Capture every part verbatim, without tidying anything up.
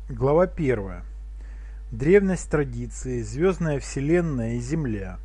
Глава первая. Древность традиции, звездная вселенная и Земля.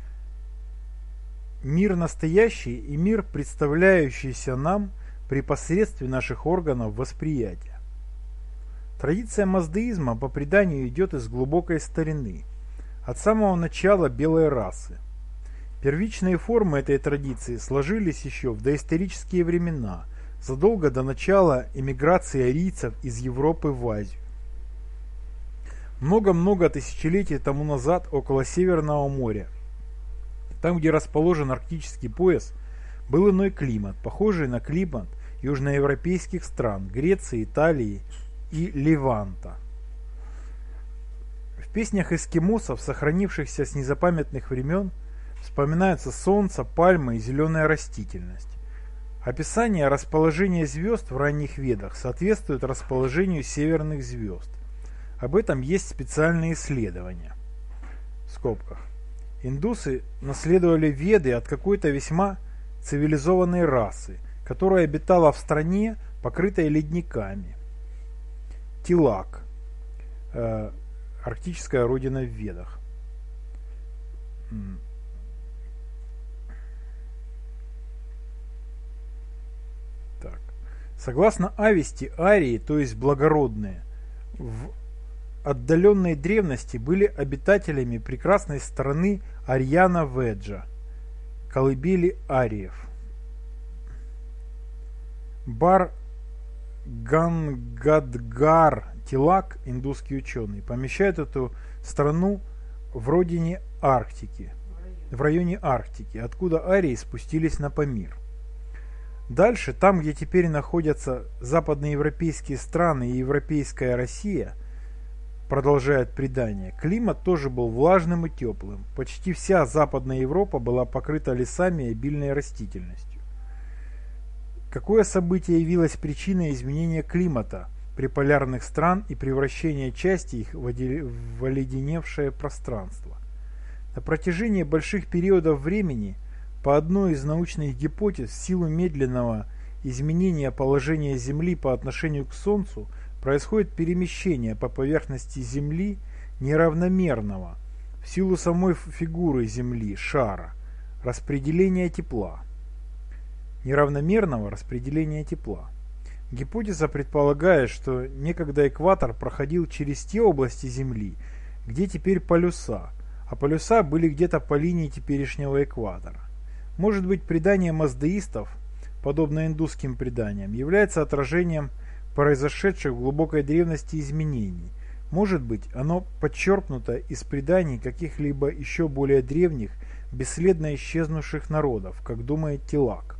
Мир настоящий и мир, представляющийся нам при посредстве наших органов восприятия. Традиция маздеизма по преданию идет из глубокой старины, от самого начала белой расы. Первичные формы этой традиции сложились еще в доисторические времена, задолго до начала эмиграции арийцев из Европы в Азию. Много-много тысячелетий тому назад около Северного моря, там, где расположен арктический пояс, был иной климат, похожий на климат южноевропейских стран Греции, Италии и Леванта. В песнях эскимосов, сохранившихся с незапамятных времен, вспоминаются солнце, пальмы и зеленая растительность. Описание расположения звезд в ранних ведах соответствует расположению северных звезд. Об этом есть специальные исследования. В скобках. Индусы наследовали Веды от какой-то весьма цивилизованной расы, которая обитала в стране, покрытой ледниками. Тилак. Э, арктическая родина в Ведах. Так. Согласно Авести, арии, то есть благородные, в отдаленной древности были обитателями прекрасной страны Арьяна Веджа, колыбели ариев. Бар Гангадгар Тилак, индусский ученый, помещает эту страну в родине Арктики, в районе Арктики, откуда арии спустились на Памир. Дальше, там, где теперь находятся западноевропейские страны и европейская Россия, продолжает предание, климат тоже был влажным и теплым. Почти вся Западная Европа была покрыта лесами и обильной растительностью. Какое событие явилось причиной изменения климата приполярных стран и превращения части их в оледеневшее пространство? На протяжении больших периодов времени, по одной из научных гипотез, в силу медленного изменения положения Земли по отношению к Солнцу, происходит перемещение по поверхности Земли неравномерного в силу самой фигуры Земли, шара, распределения тепла. Неравномерного распределения тепла. Гипотеза предполагает, что некогда экватор проходил через те области Земли, где теперь полюса, а полюса были где-то по линии теперешнего экватора. Может быть, предание маздеистов, подобно индусским преданиям, является отражением произошедших в глубокой древности изменений. Может быть, оно подчеркнуто из преданий каких-либо еще более древних, бесследно исчезнувших народов, как думает Тилак.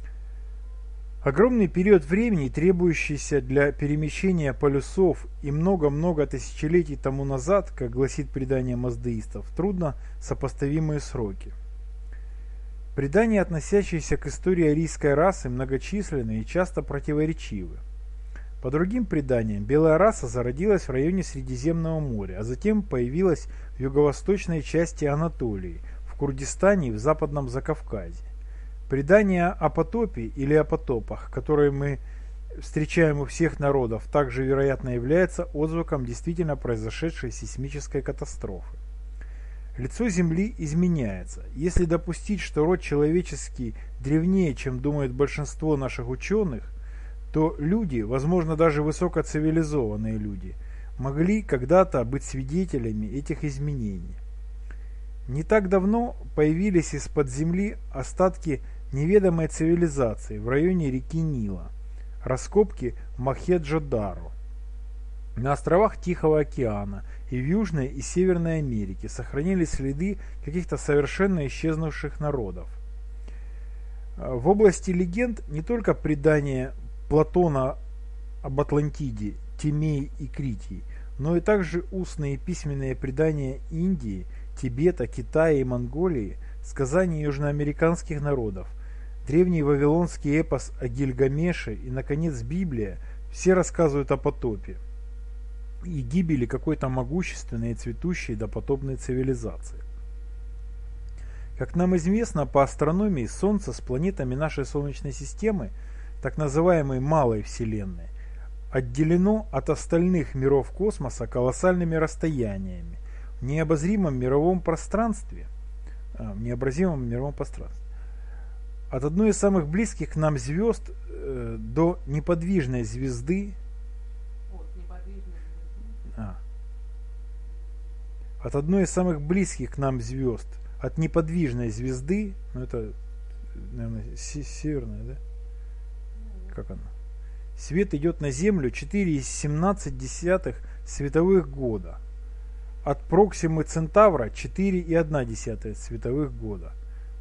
Огромный период времени, требующийся для перемещения полюсов, и много-много тысячелетий тому назад, как гласит предание маздеистов, трудно сопоставимые сроки. Предания, относящиеся к истории арийской расы, многочисленны и часто противоречивы. По другим преданиям, белая раса зародилась в районе Средиземного моря, а затем появилась в юго-восточной части Анатолии, в Курдистане и в Западном Закавказье. Предание о потопе или о потопах, которые мы встречаем у всех народов, также, вероятно, является отзвуком действительно произошедшей сейсмической катастрофы. Лицо Земли изменяется. Если допустить, что род человеческий древнее, чем думает большинство наших ученых, то люди, возможно, даже высокоцивилизованные люди, могли когда-то быть свидетелями этих изменений. Не так давно появились из-под земли остатки неведомой цивилизации в районе реки Нила, раскопки Мохенджо-Даро. На островах Тихого океана и в Южной и Северной Америке сохранились следы каких-то совершенно исчезнувших народов. В области легенд не только предания Платона об Атлантиде, Тимее и Критии, но и также устные и письменные предания Индии, Тибета, Китая и Монголии, сказания южноамериканских народов, древний вавилонский эпос о Гильгамеше и, наконец, Библия все рассказывают о потопе и гибели какой-то могущественной и цветущей допотопной цивилизации. Как нам известно по астрономии, Солнце с планетами нашей Солнечной системы, так называемой Малой Вселенной, отделено от остальных миров космоса колоссальными расстояниями в необозримом мировом пространстве, а, в необозримом мировом пространстве. От одной из самых близких к нам звезд э, до неподвижной звезды, От неподвижной звезды. а, от одной из самых близких к нам звезд, от неподвижной звезды, ну это, наверное, се- северная, да? Как она? Свет идет на Землю четыре целых семнадцать десятых световых года. От Проксимы Центавра четыре целых одна десятая световых года.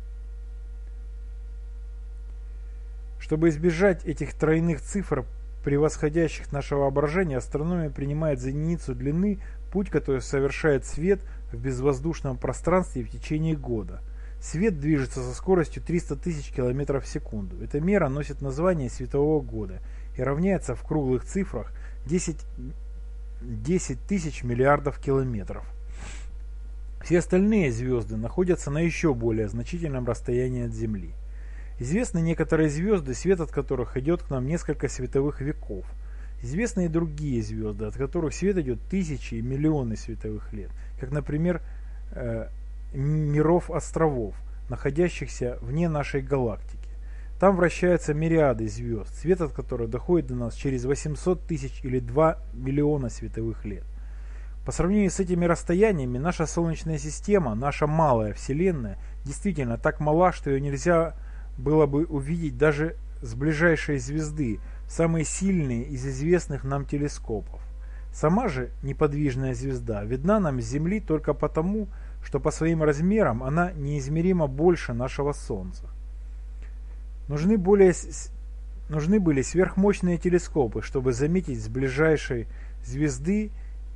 Чтобы избежать этих тройных цифр, превосходящих наше воображение, астрономия принимает за единицу длины путь, который совершает свет в безвоздушном пространстве в течение года. Свет движется со скоростью триста тысяч километров в секунду. Эта мера носит название светового года и равняется в круглых цифрах десять тысяч миллиардов километров. Все остальные звезды находятся на еще более значительном расстоянии от Земли. Известны некоторые звезды, свет от которых идет к нам несколько световых веков. Известны и другие звезды, от которых свет идет тысячи и миллионы световых лет, как, например, э, миров островов, находящихся вне нашей галактики. Там вращаются мириады звезд, свет от которых доходит до нас через восемьсот тысяч или два миллиона световых лет. По сравнению с этими расстояниями, наша Солнечная система, наша малая Вселенная, действительно так мала, что ее нельзя было бы увидеть даже с ближайшей звезды, самые сильные из известных нам телескопов. Сама же неподвижная звезда видна нам с Земли только потому, что по своим размерам она неизмеримо больше нашего Солнца. Нужны, более, нужны были сверхмощные телескопы, чтобы заметить с ближайшей звезды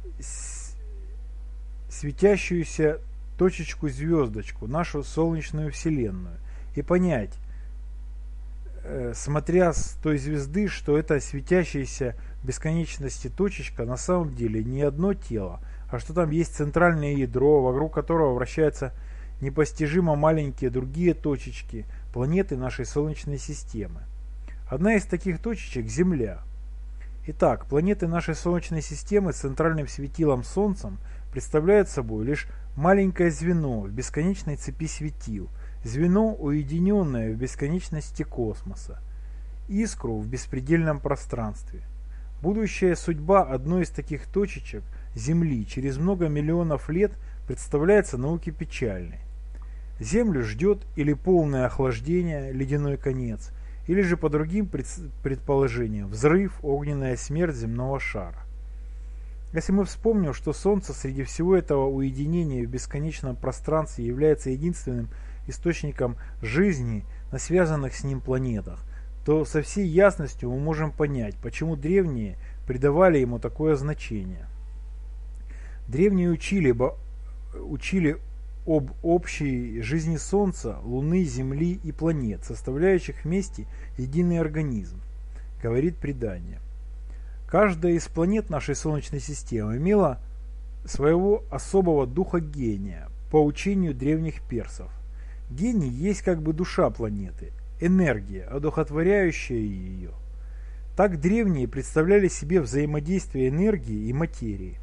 светящуюся точечку-звездочку, нашу Солнечную Вселенную, и понять, смотря с той звезды, что эта светящаяся в бесконечности точечка на самом деле не одно тело, а что там есть центральное ядро, вокруг которого вращаются непостижимо маленькие другие точечки, планеты нашей Солнечной системы. Одна из таких точечек – Земля. Итак, планеты нашей Солнечной системы с центральным светилом Солнцем представляют собой лишь маленькое звено в бесконечной цепи светил, звено, уединенное в бесконечности космоса, искру в беспредельном пространстве. Будущая судьба одной из таких точечек, Земли, через много миллионов лет представляется науке печальной. Землю ждет или полное охлаждение, ледяной конец, или же по другим предположениям взрыв, огненная смерть земного шара. Если мы вспомним, что Солнце среди всего этого уединения в бесконечном пространстве является единственным источником жизни на связанных с ним планетах, то со всей ясностью мы можем понять, почему древние придавали ему такое значение. Древние учили, учили об общей жизни Солнца, Луны, Земли и планет, составляющих вместе единый организм, говорит предание. Каждая из планет нашей Солнечной системы имела своего особого духа гения, по учению древних персов. Гений есть как бы душа планеты, энергия, одухотворяющая ее. Так древние представляли себе взаимодействие энергии и материи.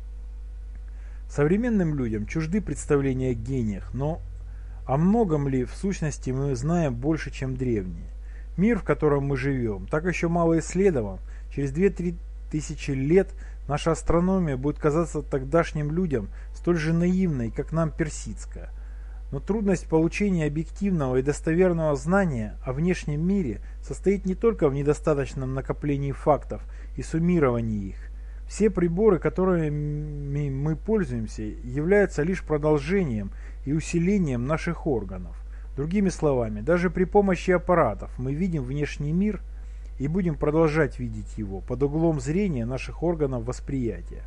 Современным людям чужды представления о гениях, но о многом ли в сущности мы знаем больше, чем древние? Мир, в котором мы живем, так еще мало исследован. Через две-три тысячи лет наша астрономия будет казаться тогдашним людям столь же наивной, как нам персидская. Но трудность получения объективного и достоверного знания о внешнем мире состоит не только в недостаточном накоплении фактов и суммировании их. Все приборы, которыми мы пользуемся, являются лишь продолжением и усилением наших органов. Другими словами, даже при помощи аппаратов мы видим внешний мир и будем продолжать видеть его под углом зрения наших органов восприятия.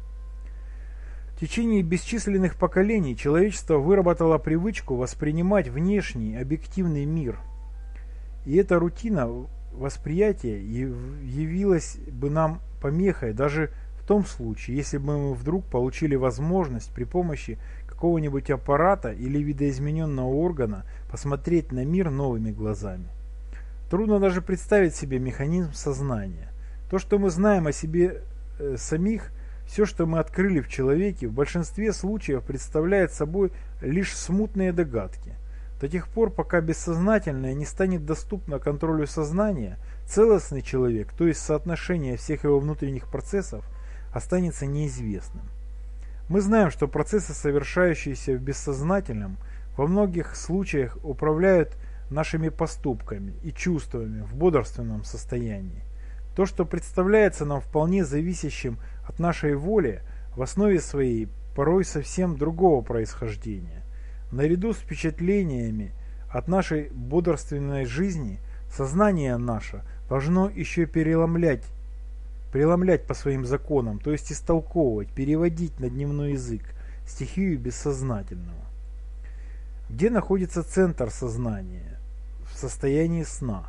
В течение бесчисленных поколений человечество выработало привычку воспринимать внешний объективный мир. И эта рутина восприятия явилась бы нам помехой даже в том случае, если бы мы вдруг получили возможность при помощи какого-нибудь аппарата или видоизмененного органа посмотреть на мир новыми глазами. Трудно даже представить себе механизм сознания. То, что мы знаем о себе э, самих, все, что мы открыли в человеке, в большинстве случаев представляет собой лишь смутные догадки. До тех пор, пока бессознательное не станет доступно контролю сознания, целостный человек, то есть соотношение всех его внутренних процессов, останется неизвестным. Мы знаем, что процессы, совершающиеся в бессознательном, во многих случаях управляют нашими поступками и чувствами в бодрственном состоянии. То, что представляется нам вполне зависящим от нашей воли, в основе своей порой совсем другого происхождения. Наряду с впечатлениями от нашей бодрственной жизни, сознание наше должно еще переломлять, преломлять по своим законам, то есть истолковывать, переводить на дневной язык стихию бессознательного. Где находится центр сознания? В состоянии сна.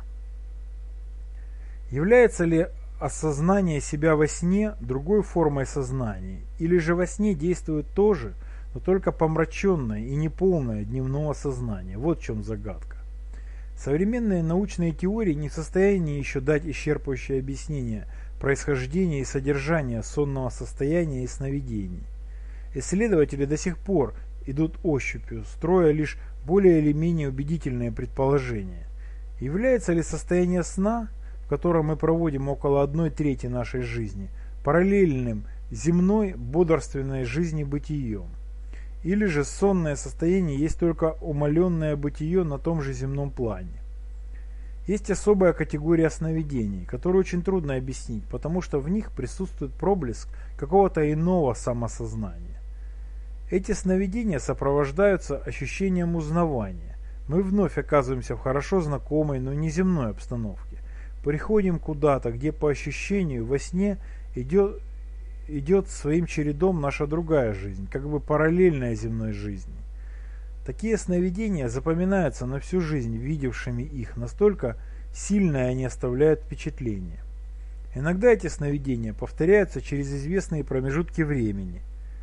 Является ли осознание себя во сне другой формой сознания, или же во сне действует то же, но только помраченное и неполное дневного сознания? Вот в чем загадка. Современные научные теории не в состоянии еще дать исчерпывающее объяснение происхождения и содержания сонного состояния и сновидений. Исследователи до сих пор идут ощупью, строя лишь более или менее убедительные предположения. Является ли состояние сна, в котором мы проводим около одной трети нашей жизни, параллельным земной бодрственной жизни бытием? Или же сонное состояние есть только умаленное бытие на том же земном плане? Есть особая категория сновидений, которую очень трудно объяснить, потому что в них присутствует проблеск какого-то иного самосознания. Эти сновидения сопровождаются ощущением узнавания. Мы вновь оказываемся в хорошо знакомой, но не земной обстановке. Приходим куда-то, где по ощущению во сне идет, идет своим чередом наша другая жизнь, как бы параллельная земной жизни. Такие сновидения запоминаются на всю жизнь видевшими их, настолько сильное они оставляют впечатление. Иногда эти сновидения повторяются через известные промежутки времени.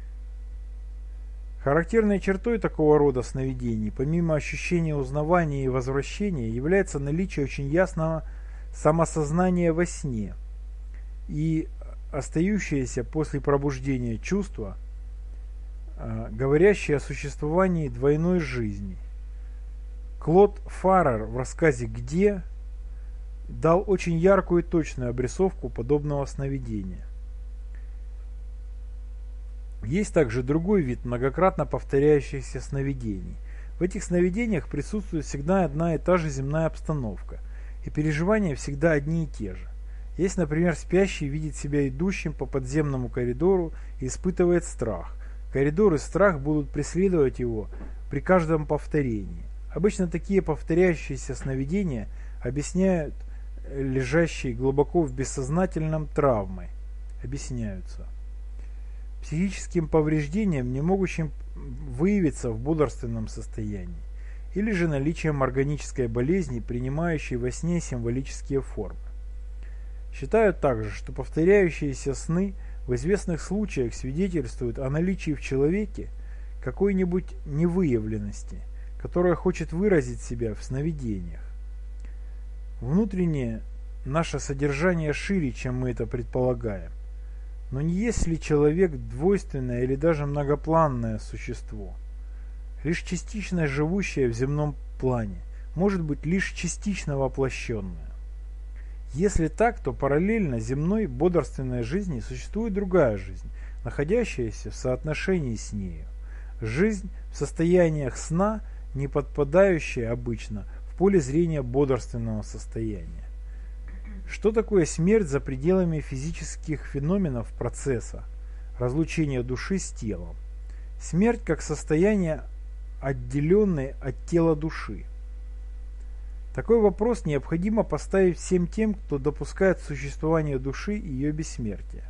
Характерной чертой такого рода сновидений, помимо ощущения узнавания и возвращения, является наличие очень ясного самосознания во сне и остающееся после пробуждения чувство, говорящее о существовании двойной жизни. Клод Фаррер в рассказе «Где» дал очень яркую и точную обрисовку подобного сновидения. Есть также другой вид многократно повторяющихся сновидений. В этих сновидениях присутствует всегда одна и та же земная обстановка, и переживания всегда одни и те же. Есть, например, спящий видит себя идущим по подземному коридору и испытывает страх. Коридор и страх будут преследовать его при каждом повторении. Обычно такие повторяющиеся сновидения объясняют лежащие глубоко в бессознательном травмой. Объясняются психическим повреждением, не могущим выявиться в бодрственном состоянии, или же наличием органической болезни, принимающей во сне символические формы. Считают также, что повторяющиеся сны в известных случаях свидетельствуют о наличии в человеке какой-нибудь невыявленности, которая хочет выразить себя в сновидениях. Внутреннее наше содержание шире, чем мы это предполагаем. Но не есть ли человек двойственное или даже многопланное существо, лишь частично живущее в земном плане, может быть лишь частично воплощенное? Если так, то параллельно земной бодрственной жизни существует другая жизнь, находящаяся в соотношении с нею. Жизнь в состояниях сна, не подпадающая обычно в поле зрения бодрственного состояния. Что такое смерть за пределами физических феноменов процесса разлучения души с телом? Смерть как состояние, отделенное от тела души. Такой вопрос необходимо поставить всем тем, кто допускает существование души и ее бессмертие.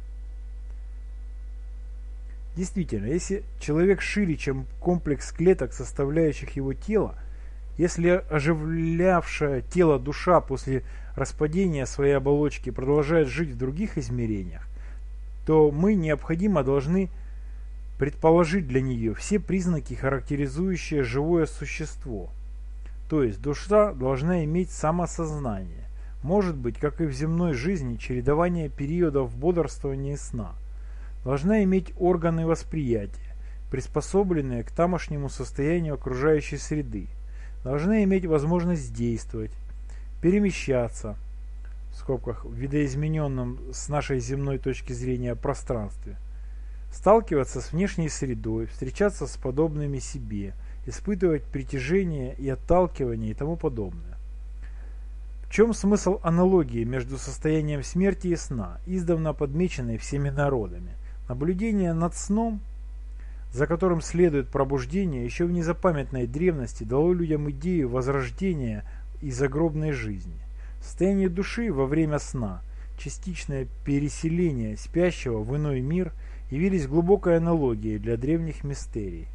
Действительно, если человек шире, чем комплекс клеток, составляющих его тело, если оживлявшая тело душа после распадения своей оболочки продолжает жить в других измерениях, то мы необходимо должны предположить для нее все признаки, характеризующие живое существо. То есть душа должна иметь самосознание, может быть, как и в земной жизни, чередование периодов бодрствования и сна. Должна иметь органы восприятия, приспособленные к тамошнему состоянию окружающей среды. Должна иметь возможность действовать, перемещаться, в скобках, в видоизмененном с нашей земной точки зрения пространстве, сталкиваться с внешней средой, встречаться с подобными себе, испытывать притяжение и отталкивание и тому подобное. В чем смысл аналогии между состоянием смерти и сна, издавна подмеченной всеми народами? Наблюдение над сном, за которым следует пробуждение, еще в незапамятной древности дало людям идею возрождения и загробной жизни. Состояние души во время сна, частичное переселение спящего в иной мир явились глубокой аналогией для древних мистерий.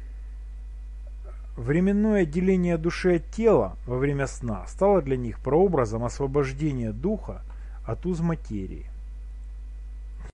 Временное отделение души от тела во время сна стало для них прообразом освобождения духа от уз материи.